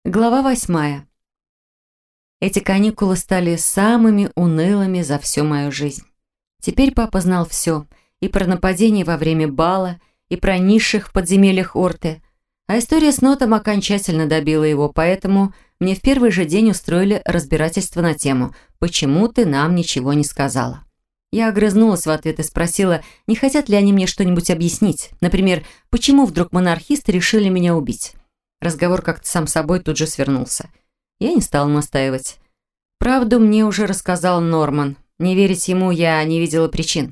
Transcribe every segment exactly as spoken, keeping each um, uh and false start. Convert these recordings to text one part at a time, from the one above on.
Глава восьмая. Эти каникулы стали самыми унылыми за всю мою жизнь. Теперь папа знал все. И про нападение во время бала, и про низших в подземельях Орты. А история с Нотом окончательно добила его, поэтому мне в первый же день устроили разбирательство на тему «Почему ты нам ничего не сказала?». Я огрызнулась в ответ и спросила, не хотят ли они мне что-нибудь объяснить. Например, почему вдруг монархисты решили меня убить. Разговор как-то сам собой тут же свернулся. Я не стала настаивать. Правду мне уже рассказал Норман. Не верить ему я не видела причин.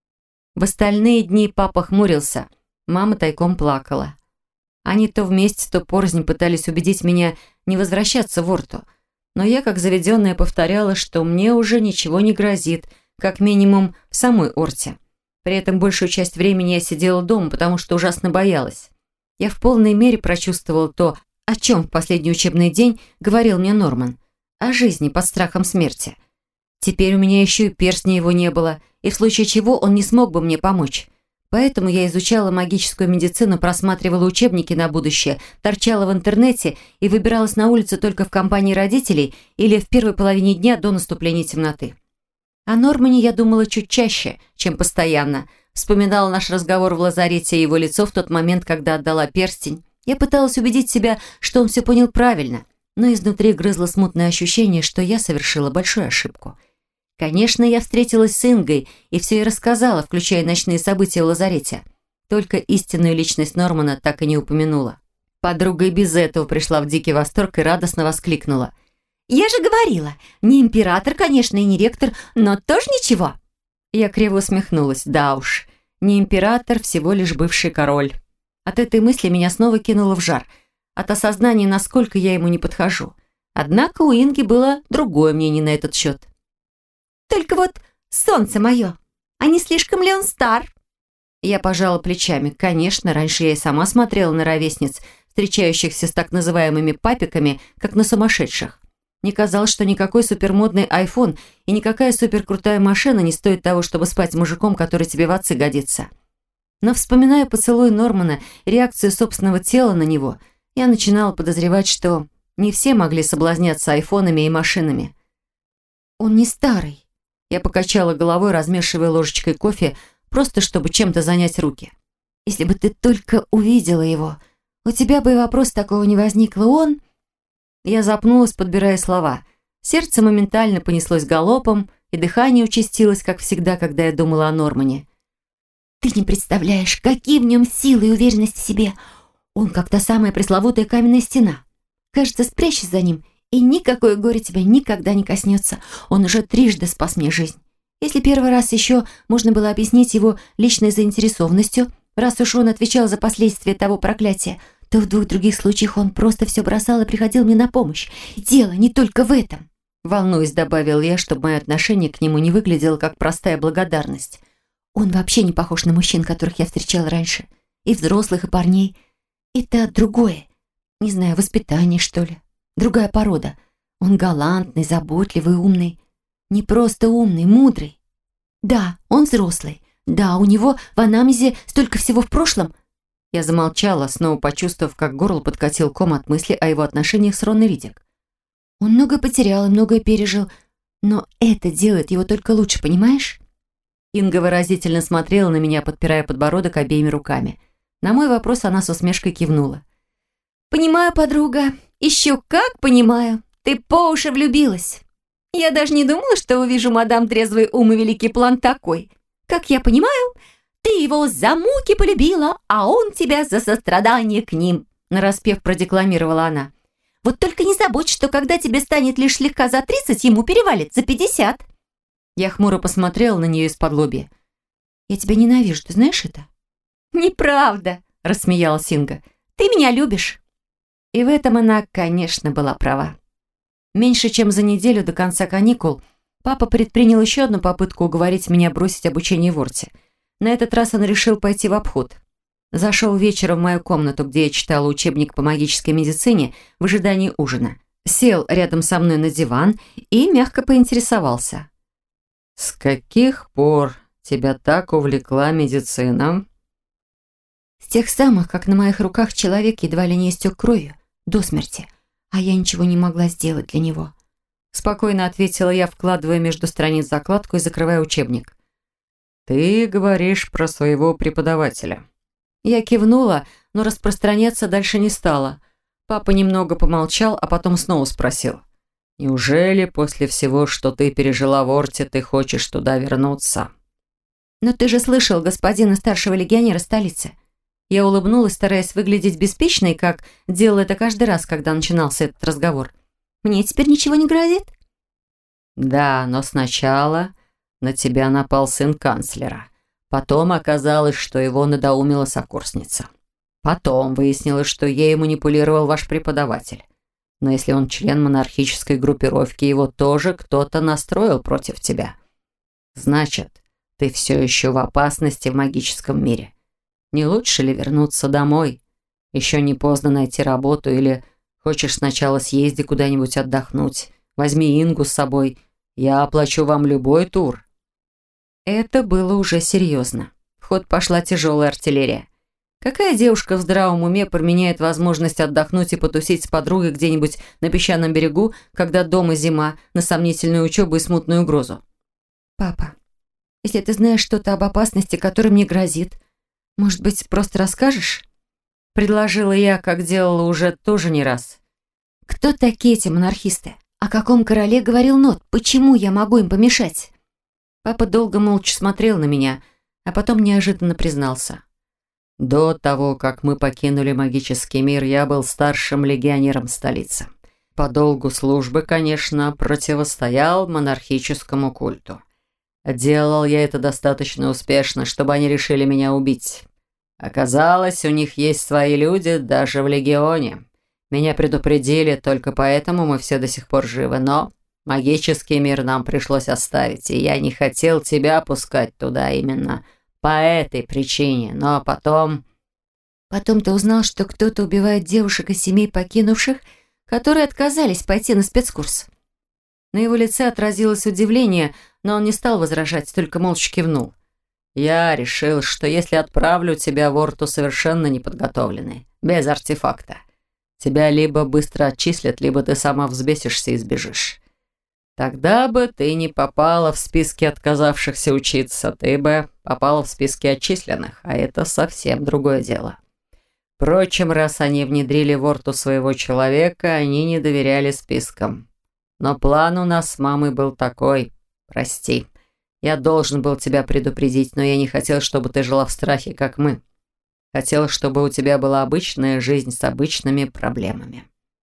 В остальные дни папа хмурился. Мама тайком плакала. Они то вместе, то порознь пытались убедить меня не возвращаться в Орту. Но я, как заведенная, повторяла, что мне уже ничего не грозит, как минимум в самой Орте. При этом большую часть времени я сидела дома, потому что ужасно боялась. Я в полной мере прочувствовал то, о чем в последний учебный день говорил мне Норман. О жизни под страхом смерти. Теперь у меня еще и перстня его не было, и в случае чего он не смог бы мне помочь. Поэтому я изучала магическую медицину, просматривала учебники на будущее, торчала в интернете и выбиралась на улицу только в компании родителей или в первой половине дня до наступления темноты. О Нормане я думала чуть чаще, чем постоянно. Вспоминала наш разговор в лазарете и его лицо в тот момент, когда отдала перстень. Я пыталась убедить себя, что он все понял правильно, но изнутри грызло смутное ощущение, что я совершила большую ошибку. Конечно, я встретилась с Ингой и все ей рассказала, включая ночные события в лазарете. Только истинную личность Нормана так и не упомянула. Подруга и без этого пришла в дикий восторг и радостно воскликнула. «Я же говорила, не император, конечно, и не ректор, но тоже ничего». Я криво усмехнулась. Да уж, не император, всего лишь бывший король. От этой мысли меня снова кинуло в жар. От осознания, насколько я ему не подхожу. Однако у Инги было другое мнение на этот счет. «Только вот солнце мое, а не слишком ли он стар?» Я пожала плечами. Конечно, раньше я и сама смотрела на ровесниц, встречающихся с так называемыми папиками, как на сумасшедших. Мне казалось, что никакой супермодный айфон и никакая суперкрутая машина не стоит того, чтобы спать с мужиком, который тебе в отцы годится. Но вспоминая поцелуй Нормана и реакцию собственного тела на него, я начинала подозревать, что не все могли соблазняться айфонами и машинами. «Он не старый». Я покачала головой, размешивая ложечкой кофе, просто чтобы чем-то занять руки. «Если бы ты только увидела его, у тебя бы и вопроса такого не возникло. Он...» Я запнулась, подбирая слова. Сердце моментально понеслось галопом, и дыхание участилось, как всегда, когда я думала о Нормане. «Ты не представляешь, какие в нем силы и уверенность в себе. Он как та самая пресловутая каменная стена. Кажется, спрячься за ним, и никакое горе тебя никогда не коснется. Он уже трижды спас мне жизнь. Если первый раз еще можно было объяснить его личной заинтересованностью, раз уж он отвечал за последствия того проклятия, то в двух других случаях он просто все бросал и приходил мне на помощь. И дело не только в этом». Волнуюсь, добавил я, чтобы мое отношение к нему не выглядело как простая благодарность. «Он вообще не похож на мужчин, которых я встречала раньше. И взрослых, и парней. Это другое. Не знаю, воспитание, что ли. Другая порода. Он галантный, заботливый, умный. Не просто умный, мудрый. Да, он взрослый. Да, у него в анамнезе столько всего в прошлом». Я замолчала, снова почувствовав, как горло подкатил ком от мысли о его отношениях с Ронной Ридик. «Он многое потерял и многое пережил, но это делает его только лучше, понимаешь?» Инга выразительно смотрела на меня, подпирая подбородок обеими руками. На мой вопрос она с усмешкой кивнула. «Понимаю, подруга, еще как понимаю. Ты по уши влюбилась. Я даже не думала, что увижу мадам трезвый ум и великий план такой. Как я понимаю, ты его за муки полюбила, а он тебя за сострадание к ним», нараспев продекламировала она. «Вот только не забудь, что когда тебе станет лишь слегка за тридцать, ему перевалит за пятьдесят». Я хмуро посмотрела на нее из-под лобья. «Я тебя ненавижу, ты знаешь это?» «Неправда», — рассмеялась Инга. «Ты меня любишь». И в этом она, конечно, была права. Меньше чем за неделю до конца каникул папа предпринял еще одну попытку уговорить меня бросить обучение в Орте. На этот раз он решил пойти в обход. Зашел вечером в мою комнату, где я читала учебник по магической медицине в ожидании ужина. Сел рядом со мной на диван и мягко поинтересовался. «С каких пор тебя так увлекла медицина?» «С тех самых, как на моих руках человек едва ли не истек кровью, до смерти. а я ничего не могла сделать для него. Спокойно ответила я, вкладывая между страниц закладку и закрывая учебник. «Ты говоришь про своего преподавателя». Я кивнула, но распространяться дальше не стала. Папа немного помолчал, а потом снова спросил. «Неужели после всего, что ты пережила в Орте, ты хочешь туда вернуться?» «Но ты же слышал господина старшего легионера столицы». Я улыбнулась, стараясь выглядеть беспечной, как делала это каждый раз, когда начинался этот разговор. «Мне теперь ничего не грозит?» «Да, но сначала на тебя напал сын канцлера. Потом оказалось, что его надоумила сокурсница. Потом выяснилось, что ею манипулировал ваш преподаватель. Но если он член монархической группировки, его тоже кто-то настроил против тебя. Значит, ты все еще в опасности в магическом мире. Не лучше ли вернуться домой? Еще не поздно найти работу или хочешь сначала съезди куда-нибудь отдохнуть? Возьми Ингу с собой. Я оплачу вам любой тур». Это было уже серьезно. В ход пошла тяжелая артиллерия. Какая девушка в здравом уме променяет возможность отдохнуть и потусить с подругой где-нибудь на песчаном берегу, когда дома зима, на сомнительную учебу и смутную угрозу? «Папа, если ты знаешь что-то об опасности, которая мне грозит, может быть, просто расскажешь?» Предложила я, как делала уже тоже не раз. «Кто такие эти монархисты? О каком короле говорил Нот? Почему я могу им помешать?» Папа долго молча смотрел на меня, а потом неожиданно признался. «До того, как мы покинули магический мир, я был старшим легионером столицы. По долгу службы, конечно, противостоял монархическому культу. Делал я это достаточно успешно, чтобы они решили меня убить. Оказалось, у них есть свои люди даже в легионе. Меня предупредили, только поэтому мы все до сих пор живы, но магический мир нам пришлось оставить, и я не хотел тебя пускать туда именно по этой причине, но потом...» «Потом ты узнал, что кто-то убивает девушек из семей покинувших, которые отказались пойти на спецкурс». На его лице отразилось удивление, но он не стал возражать, только молча кивнул. «Я решил, что если отправлю тебя в Орту совершенно неподготовленной, без артефакта, тебя либо быстро отчислят, либо ты сама взбесишься и сбежишь. Тогда бы ты не попала в списки отказавшихся учиться, ты бы попала в списки отчисленных, а это совсем другое дело. Впрочем, раз они внедрили в Орту своего человека, они не доверяли спискам. Но план у нас с мамой был такой. Прости, я должен был тебя предупредить, но я не хотел, чтобы ты жила в страхе, как мы. Хотел, чтобы у тебя была обычная жизнь с обычными проблемами».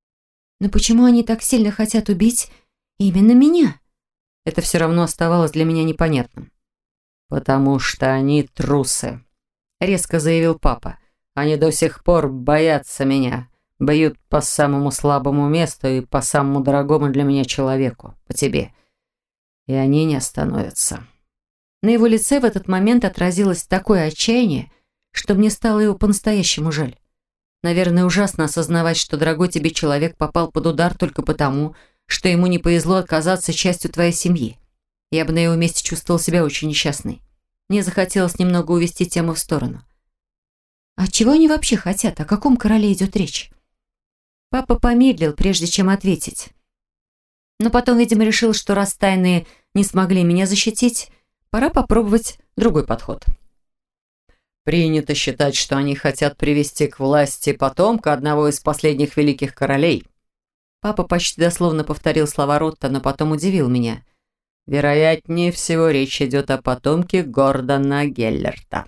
«Но почему они так сильно хотят убить именно меня?» Это все равно оставалось для меня непонятным. «Потому что они трусы», — резко заявил папа. «Они до сих пор боятся меня, бьют по самому слабому месту и по самому дорогому для меня человеку, по тебе. И они не остановятся». На его лице в этот момент отразилось такое отчаяние, что мне стало его по-настоящему жаль. Наверное, ужасно осознавать, что дорогой тебе человек попал под удар только потому, что ему не повезло оказаться частью твоей семьи. Я бы на его месте чувствовал себя очень несчастной. Мне захотелось немного увести тему в сторону. «А чего они вообще хотят? О каком короле идет речь?» Папа помедлил, прежде чем ответить. Но потом, видимо, решил, что раз тайные не смогли меня защитить, пора попробовать другой подход. «Принято считать, что они хотят привести к власти потомка одного из последних великих королей». Папа почти дословно повторил слова Ротта, но потом удивил меня. «Вероятнее всего, речь идет о потомке Гордона Геллерта».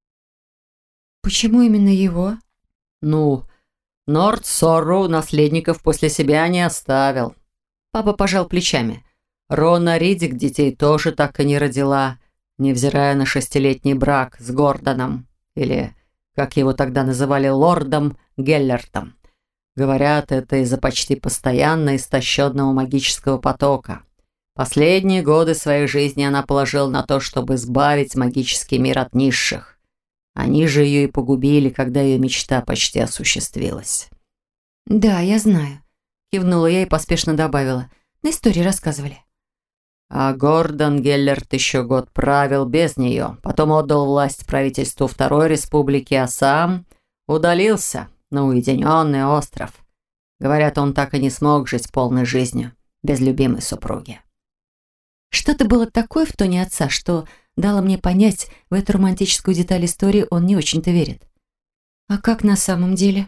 «Почему именно его?» «Ну, Норд Сорру наследников после себя не оставил». Папа пожал плечами. «Рона Ридик детей тоже так и не родила, невзирая на шестилетний брак с Гордоном, или, как его тогда называли, лордом Геллертом. Говорят, это из-за почти постоянно истощенного магического потока. Последние годы своей жизни она положила на то, чтобы избавить магический мир от низших. Они же ее и погубили, когда ее мечта почти осуществилась». «Да, я знаю», — кивнула я и поспешно добавила. «На истории рассказывали». А Гордон Геллерт еще год правил без нее, потом отдал власть правительству Второй Республики, а сам удалился на уединенный остров. Говорят, он так и не смог жить полной жизнью без любимой супруги. Что-то было такое в тоне отца, что дало мне понять, в эту романтическую деталь истории он не очень-то верит. А как на самом деле?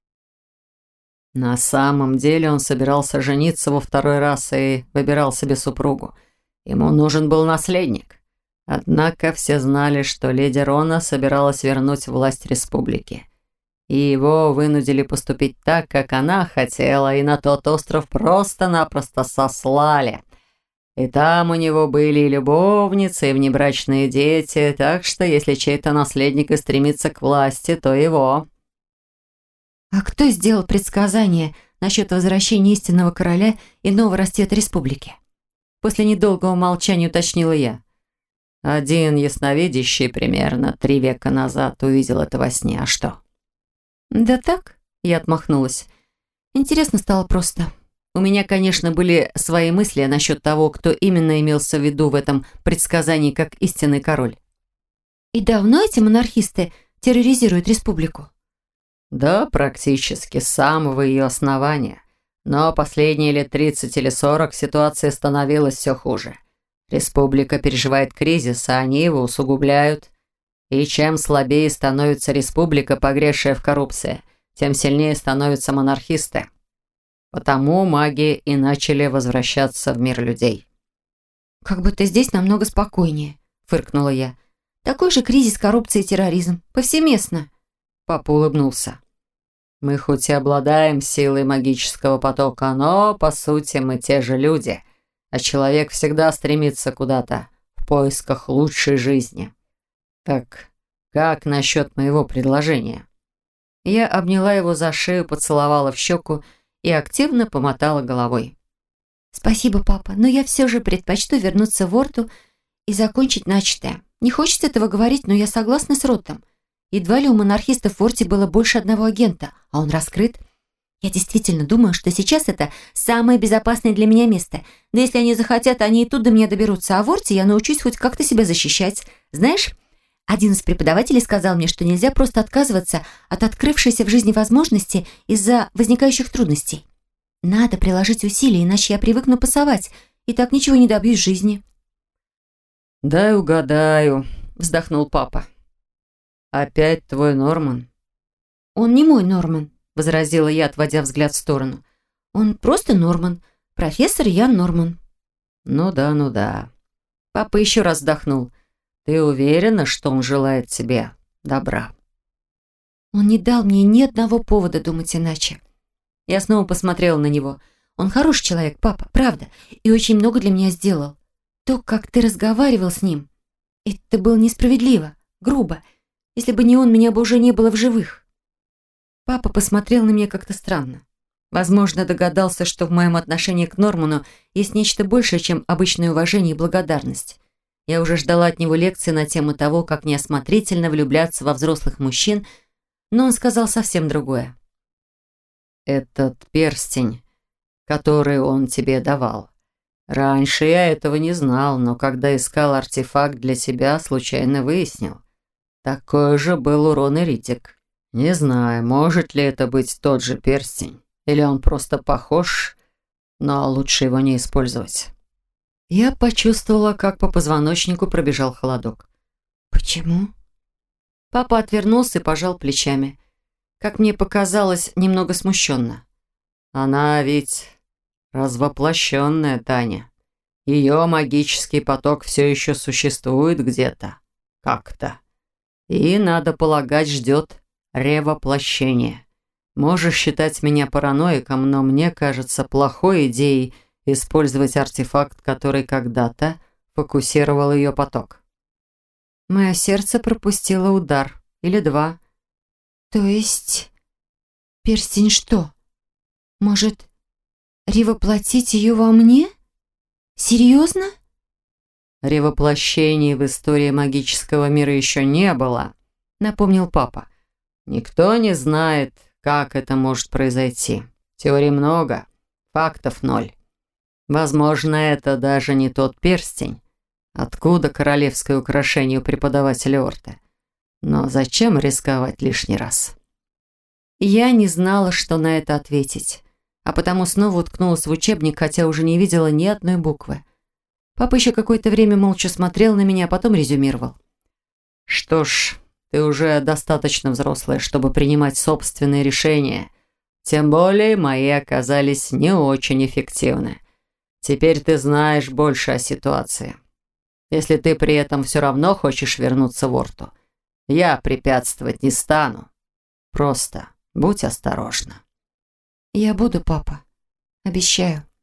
На самом деле он собирался жениться во второй раз и выбирал себе супругу. Ему нужен был наследник. Однако все знали, что леди Рона собиралась вернуть власть республике. И его вынудили поступить так, как она хотела, и на тот остров просто-напросто сослали. И там у него были и любовницы, и внебрачные дети, так что если чей-то наследник и стремится к власти, то его. А кто сделал предсказание насчет возвращения истинного короля и нового расцвета республики? После недолгого молчания уточнила я. Один ясновидящий примерно три века назад увидел это во сне. А что? Да так, я отмахнулась. Интересно стало просто. У меня, конечно, были свои мысли насчет того, кто именно имелся в виду в этом предсказании как истинный король. И давно эти монархисты терроризируют республику? Да, практически с самого ее основания. Но последние лет тридцать или сорок ситуация становилась все хуже. Республика переживает кризис, а они его усугубляют. И чем слабее становится республика, погрязшая в коррупции, тем сильнее становятся монархисты. Потому маги и начали возвращаться в мир людей. «Как будто здесь намного спокойнее», — фыркнула я. «Такой же кризис, коррупция и терроризм. Повсеместно». Папа улыбнулся. «Мы хоть и обладаем силой магического потока, но, по сути, мы те же люди, а человек всегда стремится куда-то в поисках лучшей жизни. Так как насчет моего предложения?» Я обняла его за шею, поцеловала в щеку и активно помотала головой. «Спасибо, папа, но я все же предпочту вернуться в Орту и закончить начатое. Не хочется этого говорить, но я согласна с Ротом. Едва ли у монархистов в Орте было больше одного агента, а он раскрыт. Я действительно думаю, что сейчас это самое безопасное для меня место. Но если они захотят, они и тут до меня доберутся, а в Орте я научусь хоть как-то себя защищать. Знаешь, один из преподавателей сказал мне, что нельзя просто отказываться от открывшейся в жизни возможности из-за возникающих трудностей. Надо приложить усилия, иначе я привыкну пасовать, и так ничего не добьюсь в жизни». «Дай угадаю», — вздохнул папа. «Опять твой Норман?» «Он не мой Норман», — возразила я, отводя взгляд в сторону. «Он просто Норман. Профессор Ян Норман». «Ну да, ну да». Папа еще раз вздохнул. «Ты уверена, что он желает тебе добра?» «Он не дал мне ни одного повода думать иначе». Я снова посмотрела на него. «Он хороший человек, папа, правда, и очень много для меня сделал. То, как ты разговаривал с ним, это было несправедливо, грубо. Если бы не он, меня бы уже не было в живых». Папа посмотрел на меня как-то странно. Возможно, догадался, что в моем отношении к Норману есть нечто большее, чем обычное уважение и благодарность. Я уже ждала от него лекции на тему того, как неосмотрительно влюбляться во взрослых мужчин, но он сказал совсем другое. «Этот перстень, который он тебе давал. Раньше я этого не знал, но когда искал артефакт для тебя, случайно выяснил. Такой же был у Роны Риддик. Не знаю, может ли это быть тот же перстень, или он просто похож, но лучше его не использовать». Я почувствовала, как по позвоночнику пробежал холодок. «Почему?» Папа отвернулся и пожал плечами. Как мне показалось, немного смущенно. «Она ведь развоплощенная, Таня. Ее магический поток все еще существует где-то, как-то. И, надо полагать, ждет ревоплощения. Можешь считать меня параноиком, но мне кажется плохой идеей использовать артефакт, который когда-то фокусировал ее поток». Мое сердце пропустило удар. Или два. «То есть... перстень что? Может, ревоплотить ее во мне? Серьезно?» «Ревоплощений в истории магического мира еще не было», — напомнил папа. «Никто не знает, как это может произойти. Теорий много, фактов ноль. Возможно, это даже не тот перстень. Откуда королевское украшение у преподавателя Орты? Но зачем рисковать лишний раз?» Я не знала, что на это ответить. а потому снова уткнулась в учебник, хотя уже не видела ни одной буквы. Папа еще какое-то время молча смотрел на меня, а потом резюмировал. «Что ж, ты уже достаточно взрослая, чтобы принимать собственные решения. Тем более мои оказались не очень эффективны. Теперь ты знаешь больше о ситуации. Если ты при этом все равно хочешь вернуться в Орту, я препятствовать не стану. Просто будь осторожна». «Я буду, папа. Обещаю».